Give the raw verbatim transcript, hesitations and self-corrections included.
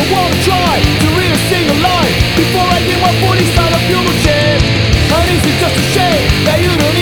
wanna try to read a single line before I get my body start a funeral chant. And is it just a shame that you don't